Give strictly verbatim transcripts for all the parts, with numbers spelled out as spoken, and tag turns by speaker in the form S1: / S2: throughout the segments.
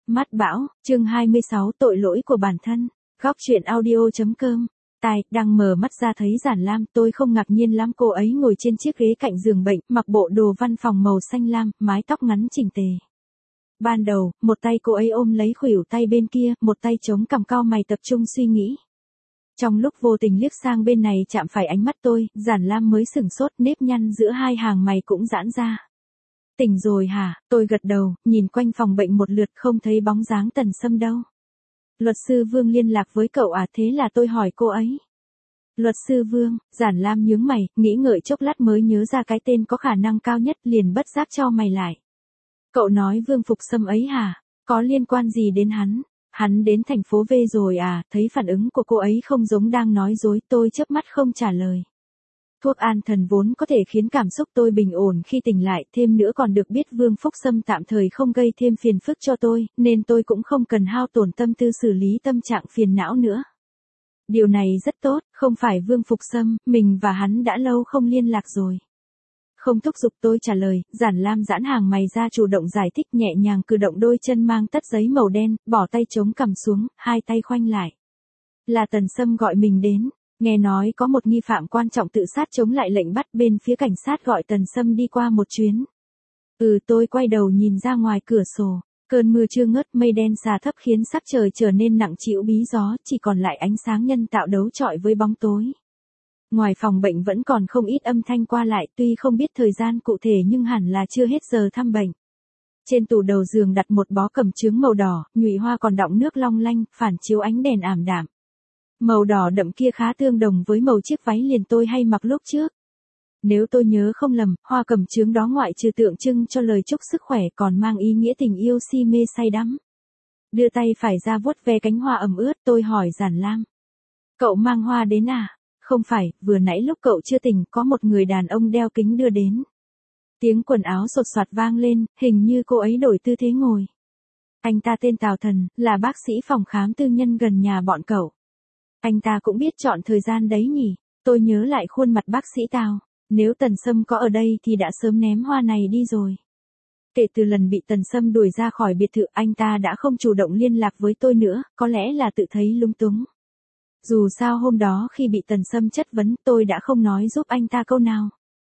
S1: Mắt bão, chương hai mươi sáu tội lỗi của bản thân. Góc truyện audio.com. Tài, đang mở mắt ra thấy Giản Lam, tôi không ngạc nhiên lắm, cô ấy ngồi trên chiếc ghế cạnh giường bệnh, mặc bộ đồ văn phòng màu xanh lam, mái tóc ngắn chỉnh tề. Ban đầu, một tay cô ấy ôm lấy khuỷu tay bên kia, một tay chống cằm cau mày tập trung suy nghĩ. Trong lúc vô tình liếc sang bên này chạm phải ánh mắt tôi, Giản Lam mới sửng sốt, nếp nhăn giữa hai hàng mày cũng giãn ra. Tỉnh rồi hả? Tôi gật đầu, nhìn quanh phòng bệnh một lượt không thấy bóng dáng Tần Sâm đâu. Luật sư Vương liên lạc với cậu à? Thế là tôi hỏi cô ấy. Luật sư Vương, Giản Lam nhướng mày, nghĩ ngợi chốc lát mới nhớ ra cái tên có khả năng cao nhất, liền bất giác cho mày lại. Cậu nói Vương Phục Sâm ấy hả? Có liên quan gì đến hắn? Hắn đến thành phố V rồi à? Thấy phản ứng của cô ấy không giống đang nói dối, tôi chớp mắt không trả lời. Thuốc an thần vốn có thể khiến cảm xúc tôi bình ổn khi tỉnh lại, thêm nữa còn được biết Vương Phúc Sâm tạm thời không gây thêm phiền phức cho tôi, nên tôi cũng không cần hao tổn tâm tư xử lý tâm trạng phiền não nữa. Điều này rất tốt, không phải Vương Phục Sâm, mình và hắn đã lâu không liên lạc rồi. Không thúc giục tôi trả lời, Giản Lam giãn hàng mày ra chủ động giải thích, nhẹ nhàng cử động đôi chân mang tất giấy màu đen, bỏ tay chống cằm xuống, hai tay khoanh lại. Là Tần Sâm gọi mình đến. Nghe nói có một nghi phạm quan trọng tự sát chống lại lệnh bắt, bên phía cảnh sát gọi Tần Sâm đi qua một chuyến. Ừ, tôi quay đầu nhìn ra ngoài cửa sổ. Cơn mưa chưa ngớt, mây đen xà thấp khiến sắc trời trở nên nặng trĩu bí gió, chỉ còn lại ánh sáng nhân tạo đấu chọi với bóng tối. Ngoài phòng bệnh vẫn còn không ít âm thanh qua lại, tuy không biết thời gian cụ thể nhưng hẳn là chưa hết giờ thăm bệnh. Trên tủ đầu giường đặt một bó cẩm chướng màu đỏ, nhụy hoa còn đọng nước long lanh, phản chiếu ánh đèn ảm đạm. Màu đỏ đậm kia khá tương đồng với màu chiếc váy liền tôi hay mặc lúc trước. Nếu tôi nhớ không lầm, hoa cẩm chướng đó ngoại trừ tượng trưng cho lời chúc sức khỏe còn mang ý nghĩa tình yêu si mê say đắm. Đưa tay phải ra vuốt ve cánh hoa ẩm ướt, tôi hỏi Giản Lam. Cậu mang hoa đến à? Không phải, vừa nãy lúc cậu chưa tỉnh có một người đàn ông đeo kính đưa đến. Tiếng quần áo sột soạt vang lên, hình như cô ấy đổi tư thế ngồi. Anh ta tên Tào Thần, là bác sĩ phòng khám tư nhân gần nhà bọn cậu. Anh ta cũng biết chọn thời gian đấy nhỉ, tôi nhớ lại khuôn mặt bác sĩ Tào, nếu Tần Sâm có ở đây thì đã sớm ném hoa này đi rồi. Kể từ lần bị Tần Sâm đuổi ra khỏi biệt thự, anh ta đã không chủ động liên lạc với tôi nữa, có lẽ là tự thấy lung túng. Dù sao hôm đó khi bị Tần Sâm chất vấn, tôi đã không nói giúp anh ta câu nào.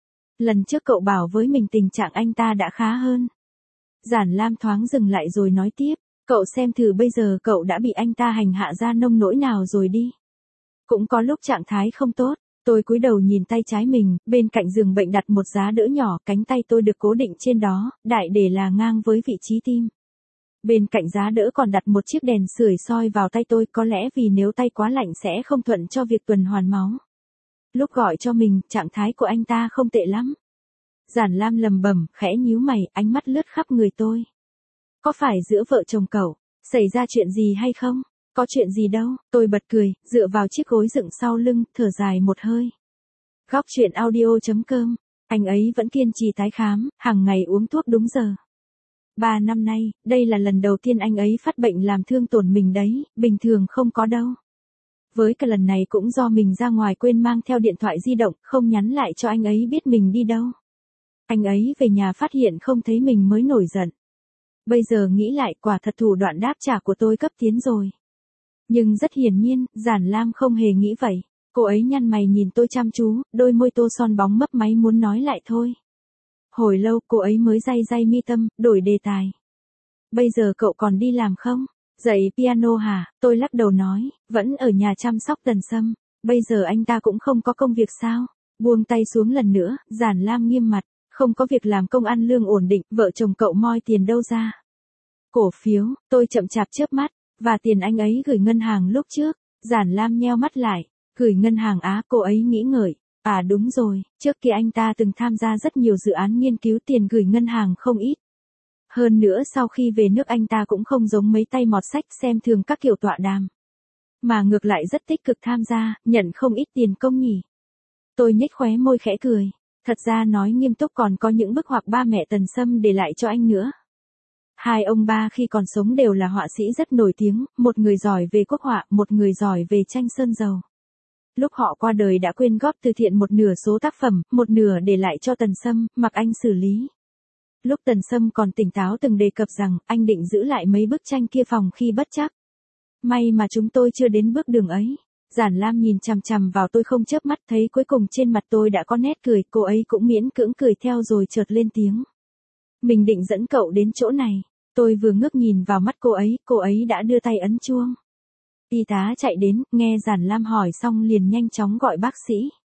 S1: Lần trước cậu bảo với mình tình trạng anh ta đã khá hơn. Giản Lam thoáng dừng lại rồi nói tiếp, cậu xem thử bây giờ cậu đã bị anh ta hành hạ ra nông nỗi nào rồi đi. Cũng có lúc trạng thái không tốt, tôi cúi đầu nhìn tay trái mình, bên cạnh giường bệnh đặt một giá đỡ nhỏ, cánh tay tôi được cố định trên đó, đại để là ngang với vị trí tim. Bên cạnh giá đỡ còn đặt một chiếc đèn sưởi soi vào tay tôi, có lẽ vì nếu tay quá lạnh sẽ không thuận cho việc tuần hoàn máu. Lúc gọi cho mình, trạng thái của anh ta không tệ lắm. Giản Lam lầm bầm, khẽ nhíu mày, ánh mắt lướt khắp người tôi. Có phải giữa vợ chồng cậu xảy ra chuyện gì hay không? Có chuyện gì đâu, tôi bật cười, dựa vào chiếc gối dựng sau lưng, thở dài một hơi. Góc truyện audio.com. Anh ấy vẫn kiên trì tái khám, hàng ngày uống thuốc đúng giờ. Ba năm nay, đây là lần đầu tiên anh ấy phát bệnh làm thương tổn mình đấy, bình thường không có đâu. Với cả lần này cũng do mình ra ngoài quên mang theo điện thoại di động, không nhắn lại cho anh ấy biết mình đi đâu. Anh ấy về nhà phát hiện không thấy mình mới nổi giận. Bây giờ nghĩ lại, quả thật thủ đoạn đáp trả của tôi cấp tiến rồi. Nhưng rất hiển nhiên, Giản Lam không hề nghĩ vậy. Cô ấy nhăn mày nhìn tôi chăm chú, đôi môi tô son bóng mấp máy muốn nói lại thôi. Hồi lâu cô ấy mới day day mi tâm, đổi đề tài. Bây giờ cậu còn đi làm không? Dạy piano hả? Tôi lắc đầu nói, vẫn ở nhà chăm sóc Tần Sâm. Bây giờ anh ta cũng không có công việc sao? Buông tay xuống lần nữa, Giản Lam nghiêm mặt. Không có việc làm, công ăn lương ổn định, vợ chồng cậu moi tiền đâu ra? Cổ phiếu, tôi chậm chạp chớp mắt, và tiền anh ấy gửi ngân hàng lúc trước. Giản Lam nheo mắt lại, gửi ngân hàng á? Cô ấy nghĩ ngợi, à đúng rồi, trước kia anh ta từng tham gia rất nhiều dự án nghiên cứu, tiền gửi ngân hàng không ít. Hơn nữa sau khi về nước anh ta cũng không giống mấy tay mọt sách xem thường các kiểu tọa đàm. Mà ngược lại rất tích cực tham gia, nhận không ít tiền công nhỉ. Tôi nhếch khóe môi khẽ cười. Thật ra nói nghiêm túc còn có những bức họa ba mẹ Tần Sâm để lại cho anh nữa. Hai ông ba khi còn sống đều là họa sĩ rất nổi tiếng, một người giỏi về quốc họa, một người giỏi về tranh sơn dầu. Lúc họ qua đời đã quyên góp từ thiện một nửa số tác phẩm, một nửa để lại cho Tần Sâm, mặc anh xử lý. Lúc Tần Sâm còn tỉnh táo từng đề cập rằng anh định giữ lại mấy bức tranh kia phòng khi bất trắc. May mà chúng tôi chưa đến bước đường ấy. Giản Lam nhìn chằm chằm vào tôi không chớp mắt, thấy cuối cùng trên mặt tôi đã có nét cười, cô ấy cũng miễn cưỡng cười theo rồi chợt lên tiếng. Mình định dẫn cậu đến chỗ này. Tôi vừa ngước nhìn vào mắt cô ấy, cô ấy đã đưa tay ấn chuông. Y tá chạy đến, nghe Giản Lam hỏi xong liền nhanh chóng gọi bác sĩ.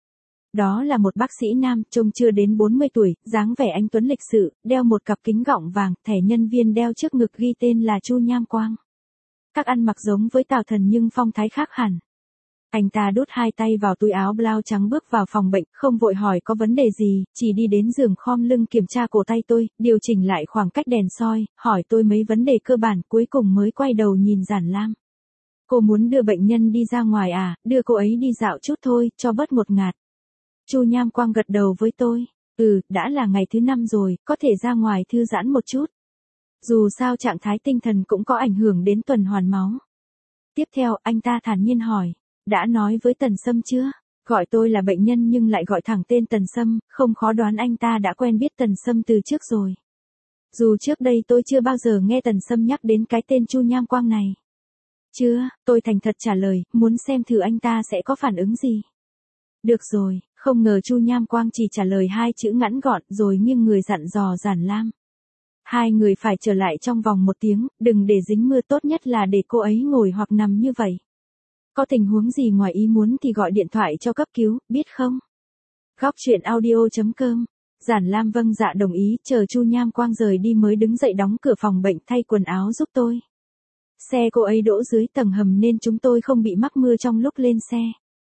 S1: Đó là một bác sĩ nam, trông chưa đến bốn mươi tuổi, dáng vẻ anh tuấn lịch sự, đeo một cặp kính gọng vàng, thẻ nhân viên đeo trước ngực ghi tên là Chu Nham Quang. Các ăn mặc giống với Tào Thần nhưng phong thái khác hẳn. Anh ta đút hai tay vào túi áo blau trắng bước vào phòng bệnh, không vội hỏi có vấn đề gì, chỉ đi đến giường khom lưng kiểm tra cổ tay tôi, điều chỉnh lại khoảng cách đèn soi, hỏi tôi mấy vấn đề cơ bản, cuối cùng mới quay đầu nhìn Giản Lam. Cô muốn đưa bệnh nhân đi ra ngoài à, đưa cô ấy đi dạo chút thôi, cho bớt ngột ngạt. Chu Nham Quang gật đầu với tôi, ừ, đã là ngày thứ năm rồi, có thể ra ngoài thư giãn một chút. Dù sao trạng thái tinh thần cũng có ảnh hưởng đến tuần hoàn máu. Tiếp theo, anh ta thản nhiên hỏi, đã nói với Tần Sâm chưa? Gọi tôi là bệnh nhân nhưng lại gọi thẳng tên Tần Sâm, không khó đoán anh ta đã quen biết Tần Sâm từ trước rồi. Dù trước đây tôi chưa bao giờ nghe Tần Sâm nhắc đến cái tên Chu Nham Quang này. Chưa, tôi thành thật trả lời, muốn xem thử anh ta sẽ có phản ứng gì. Được rồi, không ngờ Chu Nham Quang chỉ trả lời hai chữ ngắn gọn rồi nghiêng người dặn dò Giản Lam. Hai người phải trở lại trong vòng một tiếng, đừng để dính mưa, tốt nhất là để cô ấy ngồi hoặc nằm như vậy. Có tình huống gì ngoài ý muốn thì gọi điện thoại cho cấp cứu, biết không? Góc truyện audio chấm com. Giản Lam vâng dạ đồng ý, chờ Chu Nham Quang rời đi mới đứng dậy đóng cửa phòng bệnh thay quần áo giúp tôi. Xe cô ấy đỗ dưới tầng hầm nên chúng tôi không bị mắc mưa trong lúc lên xe.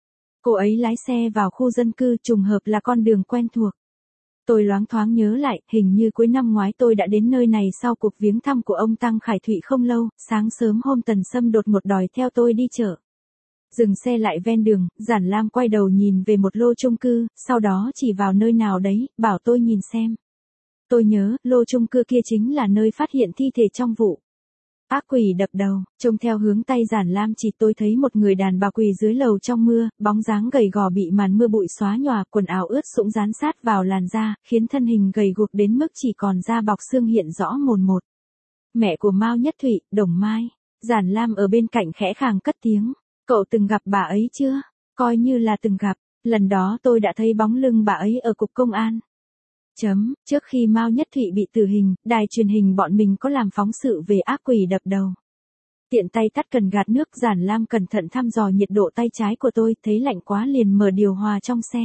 S1: Cô ấy lái xe vào khu dân cư, trùng hợp là con đường quen thuộc. Tôi loáng thoáng nhớ lại, hình như cuối năm ngoái tôi đã đến nơi này sau cuộc viếng thăm của ông Tăng Khải Thụy không lâu, sáng sớm hôm Tần Sâm đột ngột đòi theo tôi đi chợ. Dừng xe lại ven đường, Giản Lam quay đầu nhìn về một lô chung cư, sau đó chỉ vào nơi nào đấy, bảo tôi nhìn xem. Tôi nhớ, lô chung cư kia chính là nơi phát hiện thi thể trong vụ ác quỷ đập đầu. Trông theo hướng tay Giản Lam chỉ, tôi thấy một người đàn bà quỳ dưới lầu trong mưa, bóng dáng gầy gò bị màn mưa bụi xóa nhòa, quần áo ướt sũng dán sát vào làn da, khiến thân hình gầy guộc đến mức chỉ còn da bọc xương hiện rõ mồn một. Mẹ của Mao Nhất Thụy, Đồng Mai. Giản Lam ở bên cạnh khẽ khàng cất tiếng. Cậu từng gặp bà ấy chưa? Coi như là từng gặp. Lần đó tôi đã thấy bóng lưng bà ấy ở cục công an. Chấm, trước khi Mao Nhất Thụy bị tử hình, đài truyền hình bọn mình có làm phóng sự về ác quỷ đập đầu. Tiện tay tắt cần gạt nước, Giản Lam cẩn thận thăm dò nhiệt độ tay trái của tôi, thấy lạnh quá liền mở điều hòa trong xe.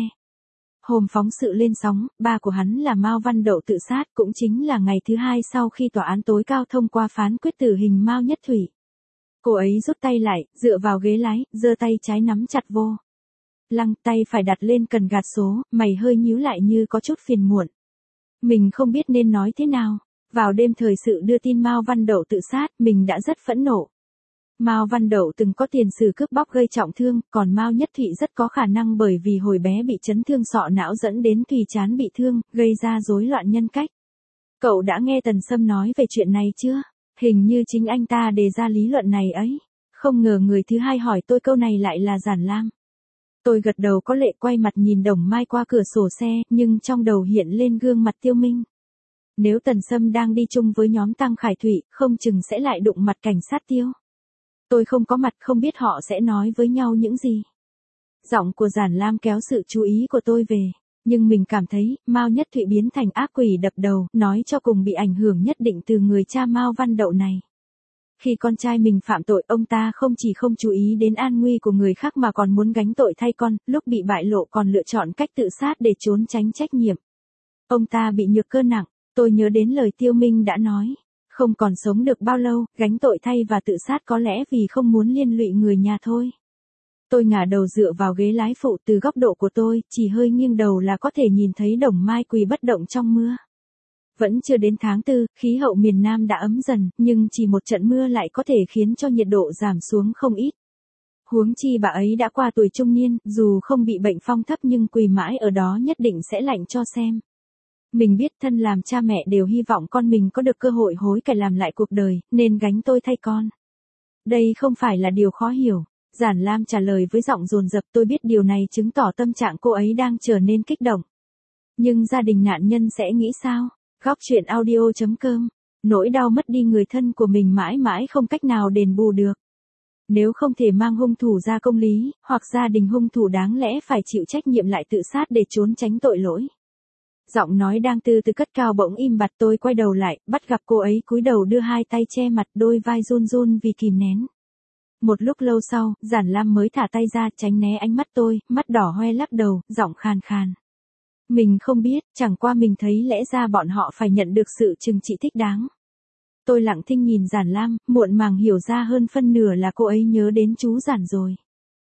S1: Hôm phóng sự lên sóng, ba của hắn là Mao Văn Đậu tự sát, cũng chính là ngày thứ hai sau khi tòa án tối cao thông qua phán quyết tử hình Mao Nhất Thụy. Cô ấy rút tay lại, dựa vào ghế lái, giơ tay trái nắm chặt vô lăng, tay phải đặt lên cần gạt số, mày hơi nhíu lại như có chút phiền muộn. Mình không biết nên nói thế nào. Vào đêm thời sự đưa tin Mao Văn Đậu tự sát, mình đã rất phẫn nộ. Mao Văn Đậu từng có tiền sử cướp bóc gây trọng thương, còn Mao Nhất Thụy rất có khả năng bởi vì hồi bé bị chấn thương sọ não dẫn đến tùy trán bị thương, gây ra rối loạn nhân cách. Cậu đã nghe Tần Sâm nói về chuyện này chưa? Hình như chính anh ta đề ra lý luận này ấy. Không ngờ người thứ hai hỏi tôi câu này lại là Giản Lam. Tôi gật đầu có lệ, quay mặt nhìn Đồng Mai qua cửa sổ xe, nhưng trong đầu hiện lên gương mặt Tiêu Minh. Nếu Tần Sâm đang đi chung với nhóm Tăng Khải Thụy, không chừng sẽ lại đụng mặt cảnh sát Tiêu. Tôi không có mặt, không biết họ sẽ nói với nhau những gì. Giọng của Giản Lam kéo sự chú ý của tôi về, nhưng mình cảm thấy, Mao Nhất Thụy biến thành ác quỷ đập đầu, nói cho cùng bị ảnh hưởng nhất định từ người cha Mao Văn Đậu này. Khi con trai mình phạm tội, ông ta không chỉ không chú ý đến an nguy của người khác mà còn muốn gánh tội thay con, lúc bị bại lộ còn lựa chọn cách tự sát để trốn tránh trách nhiệm. Ông ta bị nhược cơ nặng, tôi nhớ đến lời Tiêu Minh đã nói, không còn sống được bao lâu, gánh tội thay và tự sát có lẽ vì không muốn liên lụy người nhà thôi. Tôi ngả đầu dựa vào ghế lái phụ, từ góc độ của tôi, chỉ hơi nghiêng đầu là có thể nhìn thấy Đồng Mai quỳ bất động trong mưa. Vẫn chưa đến tháng tư, khí hậu miền Nam đã ấm dần, nhưng chỉ một trận mưa lại có thể khiến cho nhiệt độ giảm xuống không ít. Huống chi bà ấy đã qua tuổi trung niên, dù không bị bệnh phong thấp nhưng quỳ mãi ở đó nhất định sẽ lạnh cho xem. Mình biết thân làm cha mẹ đều hy vọng con mình có được cơ hội hối cải làm lại cuộc đời, nên gánh tôi thay con. Đây không phải là điều khó hiểu. Giản Lam trả lời với giọng dồn dập, tôi biết điều này chứng tỏ tâm trạng cô ấy đang trở nên kích động. Nhưng gia đình nạn nhân sẽ nghĩ sao? Góc truyện audio chấm com. Nỗi đau mất đi người thân của mình mãi mãi không cách nào đền bù được. Nếu không thể mang hung thủ ra công lý, hoặc gia đình hung thủ đáng lẽ phải chịu trách nhiệm lại tự sát để trốn tránh tội lỗi. Giọng nói đang từ từ cất cao bỗng im bặt, tôi quay đầu lại, bắt gặp cô ấy cúi đầu đưa hai tay che mặt, đôi vai run run vì kìm nén. Một lúc lâu sau, Giản Lam mới thả tay ra, tránh né ánh mắt tôi, mắt đỏ hoe lắc đầu, giọng khàn khàn. Mình không biết, chẳng qua mình thấy lẽ ra bọn họ phải nhận được sự trừng trị thích đáng. Tôi lặng thinh nhìn Giản Lam, muộn màng hiểu ra hơn phân nửa là cô ấy nhớ đến chú Giản rồi.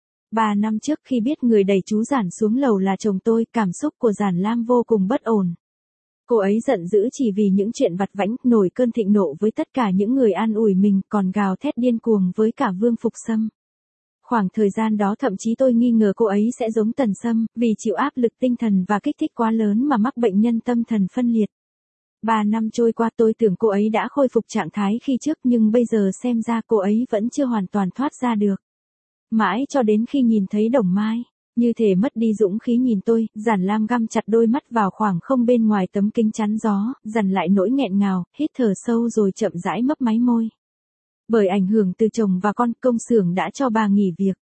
S1: Ba năm trước khi biết người đẩy chú Giản xuống lầu là chồng tôi, cảm xúc của Giản Lam vô cùng bất ổn. Cô ấy giận dữ chỉ vì những chuyện vặt vãnh, nổi cơn thịnh nộ với tất cả những người an ủi mình, còn gào thét điên cuồng với cả Vương Phục Sâm. Khoảng thời gian đó thậm chí tôi nghi ngờ cô ấy sẽ giống Tần Sâm, vì chịu áp lực tinh thần và kích thích quá lớn mà mắc bệnh nhân tâm thần phân liệt. Ba năm trôi qua, tôi tưởng cô ấy đã khôi phục trạng thái khi trước, nhưng bây giờ xem ra cô ấy vẫn chưa hoàn toàn thoát ra được. Mãi cho đến khi nhìn thấy Đồng Mai, như thể mất đi dũng khí nhìn tôi, Giản Lam găm chặt đôi mắt vào khoảng không bên ngoài tấm kính chắn gió, dằn lại nỗi nghẹn ngào, hít thở sâu rồi chậm rãi mấp máy môi. Bởi ảnh hưởng từ chồng và con, công xưởng đã cho bà nghỉ việc.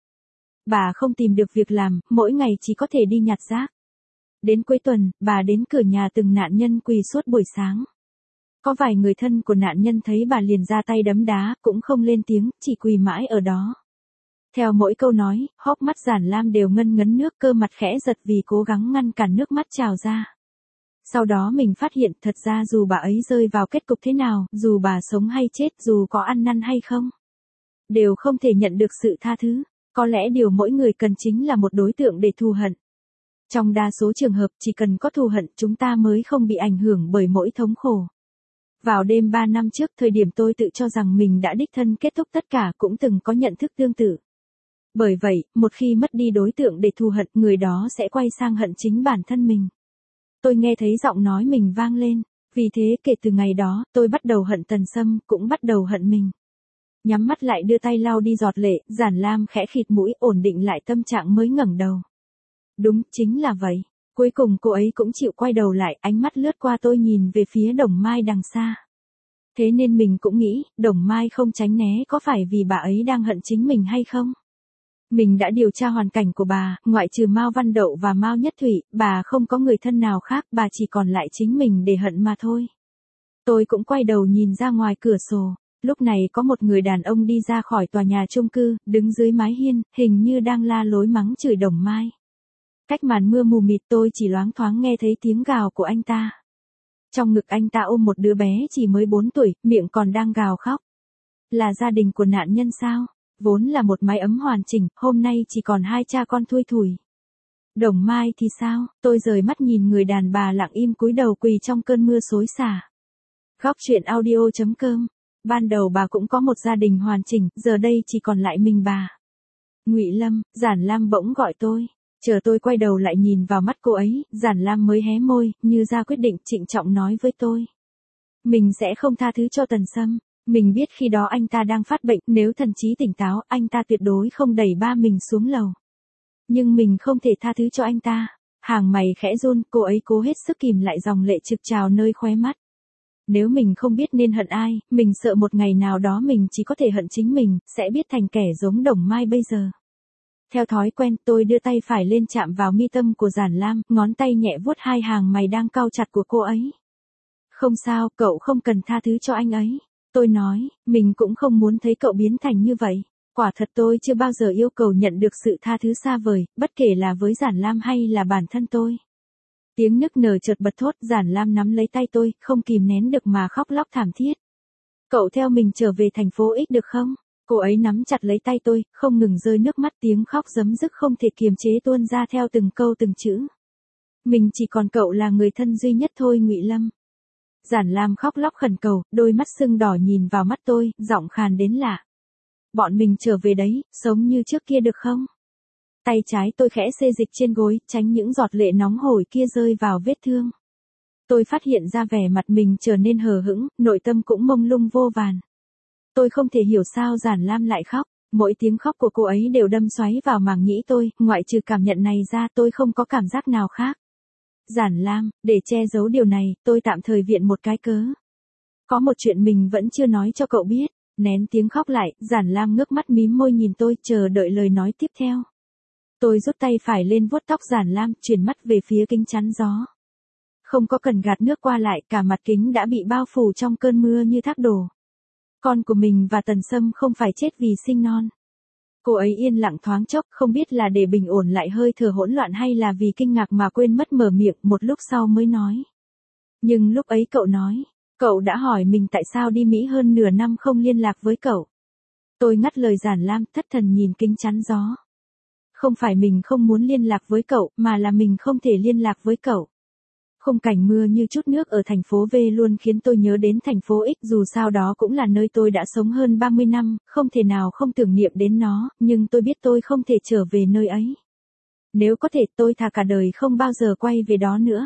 S1: Bà không tìm được việc làm, mỗi ngày chỉ có thể đi nhặt rác. Đến cuối tuần, bà đến cửa nhà từng nạn nhân quỳ suốt buổi sáng. Có vài người thân của nạn nhân thấy bà liền ra tay đấm đá, cũng không lên tiếng, chỉ quỳ mãi ở đó. Theo mỗi câu nói, hốc mắt Giản Lam đều ngân ngấn nước, cơ mặt khẽ giật vì cố gắng ngăn cản nước mắt trào ra. Sau đó mình phát hiện thật ra dù bà ấy rơi vào kết cục thế nào, dù bà sống hay chết, dù có ăn năn hay không, đều không thể nhận được sự tha thứ. Có lẽ điều mỗi người cần chính là một đối tượng để thù hận. Trong đa số trường hợp, chỉ cần có thù hận, chúng ta mới không bị ảnh hưởng bởi mỗi thống khổ. Vào đêm ba năm trước, thời điểm tôi tự cho rằng mình đã đích thân kết thúc tất cả, cũng từng có nhận thức tương tự. Bởi vậy, một khi mất đi đối tượng để thù hận, người đó sẽ quay sang hận chính bản thân mình. Tôi nghe thấy giọng nói mình vang lên. Vì thế kể từ ngày đó, tôi bắt đầu hận Tần Sâm, cũng bắt đầu hận mình. Nhắm mắt lại đưa tay lau đi giọt lệ, Giản Lam khẽ khịt mũi, ổn định lại tâm trạng mới ngẩng đầu. Đúng, chính là vậy. Cuối cùng cô ấy cũng chịu quay đầu lại, ánh mắt lướt qua tôi nhìn về phía Đồng Mai đằng xa. Thế nên mình cũng nghĩ, Đồng Mai không tránh né có phải vì bà ấy đang hận chính mình hay không? Mình đã điều tra hoàn cảnh của bà, ngoại trừ Mao Văn Đậu và Mao Nhất Thủy, bà không có người thân nào khác, bà chỉ còn lại chính mình để hận mà thôi. Tôi cũng quay đầu nhìn ra ngoài cửa sổ, lúc này có một người đàn ông đi ra khỏi tòa nhà chung cư, đứng dưới mái hiên, hình như đang la lối mắng chửi Đồng Mai. Cách màn mưa mù mịt tôi chỉ loáng thoáng nghe thấy tiếng gào của anh ta. Trong ngực anh ta ôm một đứa bé chỉ mới bốn tuổi, miệng còn đang gào khóc. Là gia đình của nạn nhân sao? Vốn là một mái ấm hoàn chỉnh, hôm nay chỉ còn hai cha con thui thủi. Đồng Mai thì sao? Tôi rời mắt nhìn người đàn bà lặng im cúi đầu quỳ trong cơn mưa xối xả. Góc truyện audio chấm com. Ban đầu bà cũng có một gia đình hoàn chỉnh, giờ đây chỉ còn lại mình bà. Ngụy Lâm, Giản Lam bỗng gọi tôi. Chờ tôi quay đầu lại nhìn vào mắt cô ấy, Giản Lam mới hé môi, như ra quyết định, trịnh trọng nói với tôi. Mình sẽ không tha thứ cho Tần Sâm. Mình biết khi đó anh ta đang phát bệnh, nếu thần trí tỉnh táo, anh ta tuyệt đối không đẩy ba mình xuống lầu. Nhưng mình không thể tha thứ cho anh ta. Hàng mày khẽ run, cô ấy cố hết sức kìm lại dòng lệ trực trào nơi khóe mắt. Nếu mình không biết nên hận ai, mình sợ một ngày nào đó mình chỉ có thể hận chính mình, sẽ biết thành kẻ giống Đồng Mai bây giờ. Theo thói quen, tôi đưa tay phải lên chạm vào mi tâm của Giản Lam, ngón tay nhẹ vuốt hai hàng mày đang cau chặt của cô ấy. Không sao, cậu không cần tha thứ cho anh ấy. Tôi nói, mình cũng không muốn thấy cậu biến thành như vậy. Quả thật tôi chưa bao giờ yêu cầu nhận được sự tha thứ xa vời, bất kể là với Giản Lam hay là bản thân tôi. Tiếng nức nở chợt bật thốt, Giản Lam nắm lấy tay tôi, không kìm nén được mà khóc lóc thảm thiết. Cậu theo mình trở về thành phố X được không? Cô ấy nắm chặt lấy tay tôi, không ngừng rơi nước mắt, tiếng khóc giấm dứt không thể kiềm chế tuôn ra theo từng câu từng chữ. Mình chỉ còn cậu là người thân duy nhất thôi Ngụy Lâm. Giản Lam khóc lóc khẩn cầu, đôi mắt sưng đỏ nhìn vào mắt tôi, giọng khàn đến lạ. Bọn mình trở về đấy, sống như trước kia được không? Tay trái tôi khẽ xê dịch trên gối, tránh những giọt lệ nóng hổi kia rơi vào vết thương. Tôi phát hiện ra vẻ mặt mình trở nên hờ hững, nội tâm cũng mông lung vô vàn. Tôi không thể hiểu sao Giản Lam lại khóc, mỗi tiếng khóc của cô ấy đều đâm xoáy vào màng nhĩ tôi, ngoại trừ cảm nhận này ra tôi không có cảm giác nào khác. Giản Lam, để che giấu điều này, tôi tạm thời viện một cái cớ. Có một chuyện mình vẫn chưa nói cho cậu biết. Nén tiếng khóc lại, Giản Lam ngước mắt mím môi nhìn tôi, chờ đợi lời nói tiếp theo. Tôi rút tay phải lên vuốt tóc Giản Lam, chuyển mắt về phía kính chắn gió. Không có cần gạt nước qua lại, cả mặt kính đã bị bao phủ trong cơn mưa như thác đổ. Con của mình và Tần Sâm không phải chết vì sinh non. Cô ấy yên lặng thoáng chốc, không biết là để bình ổn lại hơi thở hỗn loạn hay là vì kinh ngạc mà quên mất mở miệng, một lúc sau mới nói. Nhưng lúc ấy cậu nói, cậu đã hỏi mình tại sao đi Mỹ hơn nửa năm không liên lạc với cậu. Tôi ngắt lời Giản Lam, thất thần nhìn kính chắn gió. Không phải mình không muốn liên lạc với cậu, mà là mình không thể liên lạc với cậu. Khung cảnh mưa như chút nước ở thành phố V luôn khiến tôi nhớ đến thành phố X, dù sao đó cũng là nơi tôi đã sống hơn ba mươi năm, không thể nào không tưởng niệm đến nó, nhưng tôi biết tôi không thể trở về nơi ấy. Nếu có thể tôi thà cả đời không bao giờ quay về đó nữa.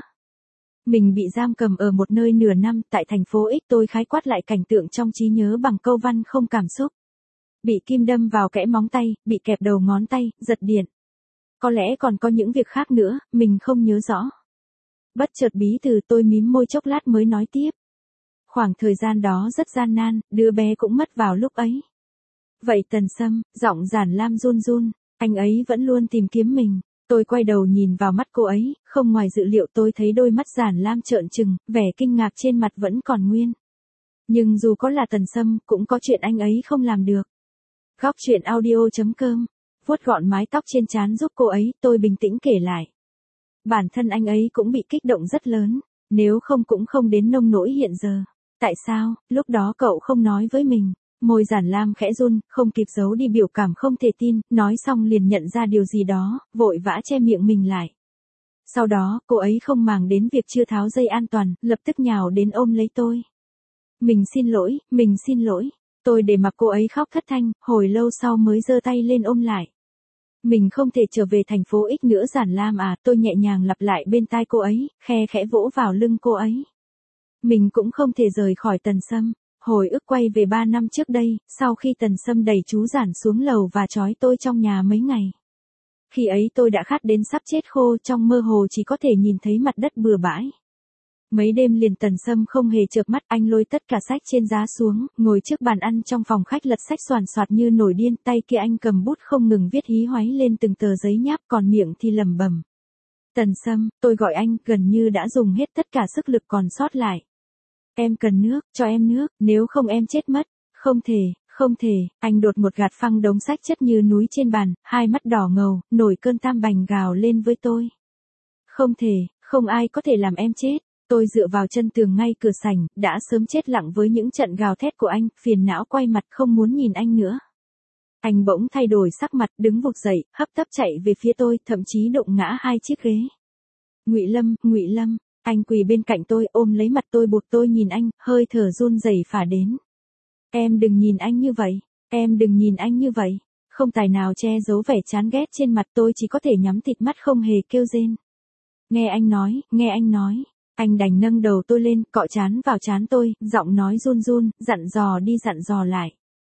S1: Mình bị giam cầm ở một nơi nửa năm tại thành phố X, tôi khái quát lại cảnh tượng trong trí nhớ bằng câu văn không cảm xúc. Bị kim đâm vào kẽ móng tay, bị kẹp đầu ngón tay, giật điện. Có lẽ còn có những việc khác nữa, mình không nhớ rõ. Bất chợt bí từ tôi mím môi chốc lát mới nói tiếp. Khoảng thời gian đó rất gian nan, đứa bé cũng mất vào lúc ấy. Vậy Tần Sâm, giọng Giản Lam run run, anh ấy vẫn luôn tìm kiếm mình. Tôi quay đầu nhìn vào mắt cô ấy, không ngoài dự liệu tôi thấy đôi mắt Giản Lam trợn trừng, vẻ kinh ngạc trên mặt vẫn còn nguyên. Nhưng dù có là Tần Sâm, cũng có chuyện anh ấy không làm được. Góc truyện audio chấm com, vuốt gọn mái tóc trên trán giúp cô ấy, tôi bình tĩnh kể lại. Bản thân anh ấy cũng bị kích động rất lớn, nếu không cũng không đến nông nỗi hiện giờ. Tại sao, lúc đó cậu không nói với mình? Môi Giản Lam khẽ run, không kịp giấu đi biểu cảm không thể tin, nói xong liền nhận ra điều gì đó, vội vã che miệng mình lại. Sau đó, cô ấy không màng đến việc chưa tháo dây an toàn, lập tức nhào đến ôm lấy tôi. Mình xin lỗi, mình xin lỗi. Tôi để mặc cô ấy khóc thất thanh, hồi lâu sau mới giơ tay lên ôm lại. Mình không thể trở về thành phố X nữa Giản Lam à, tôi nhẹ nhàng lặp lại bên tai cô ấy, khe khẽ vỗ vào lưng cô ấy. Mình cũng không thể rời khỏi Tần Sâm. Hồi ức quay về ba năm trước đây, sau khi Tần Sâm đẩy chú Giản xuống lầu và trói tôi trong nhà mấy ngày. Khi ấy tôi đã khát đến sắp chết khô, trong mơ hồ chỉ có thể nhìn thấy mặt đất bừa bãi. Mấy đêm liền Tần Sâm không hề chợp mắt, anh lôi tất cả sách trên giá xuống, ngồi trước bàn ăn trong phòng khách lật sách soàn soạt như nổi điên, tay kia anh cầm bút không ngừng viết hí hoáy lên từng tờ giấy nháp, còn miệng thì lẩm bẩm. Tần Sâm, tôi gọi anh, gần như đã dùng hết tất cả sức lực còn sót lại. Em cần nước, cho em nước, nếu không em chết mất. Không thể, không thể, anh đột ngột gạt phăng đống sách chất như núi trên bàn, hai mắt đỏ ngầu, nổi cơn tam bành gào lên với tôi. Không thể, không ai có thể làm em chết. Tôi dựa vào chân tường ngay cửa sảnh, đã sớm chết lặng với những trận gào thét của anh, phiền não quay mặt không muốn nhìn anh nữa. Anh bỗng thay đổi sắc mặt, đứng vụt dậy, hấp tấp chạy về phía tôi, thậm chí đụng ngã hai chiếc ghế. Ngụy Lâm, Ngụy Lâm, anh quỳ bên cạnh tôi, ôm lấy mặt tôi buộc tôi nhìn anh, hơi thở run rẩy phả đến. Em đừng nhìn anh như vậy, em đừng nhìn anh như vậy. Không tài nào che giấu vẻ chán ghét trên mặt tôi, chỉ có thể nhắm thịt mắt không hề kêu rên. Nghe anh nói, nghe anh nói. Anh đành nâng đầu tôi lên, cọ trán vào trán tôi, giọng nói run run, dặn dò đi dặn dò lại.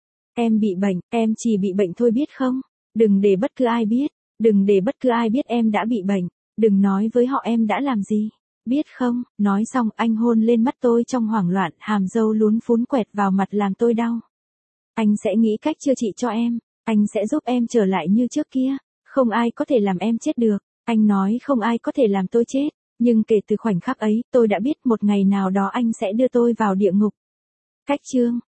S1: Em bị bệnh, em chỉ bị bệnh thôi biết không? Đừng để bất cứ ai biết, đừng để bất cứ ai biết em đã bị bệnh, đừng nói với họ em đã làm gì, biết không? Nói xong, anh hôn lên mắt tôi trong hoảng loạn, hàm râu lún phún quẹt vào mặt làm tôi đau. Anh sẽ nghĩ cách chữa trị cho em, anh sẽ giúp em trở lại như trước kia, không ai có thể làm em chết được, anh nói không ai có thể làm tôi chết. Nhưng kể từ khoảnh khắc ấy, tôi đã biết một ngày nào đó anh sẽ đưa tôi vào địa ngục. Cách chương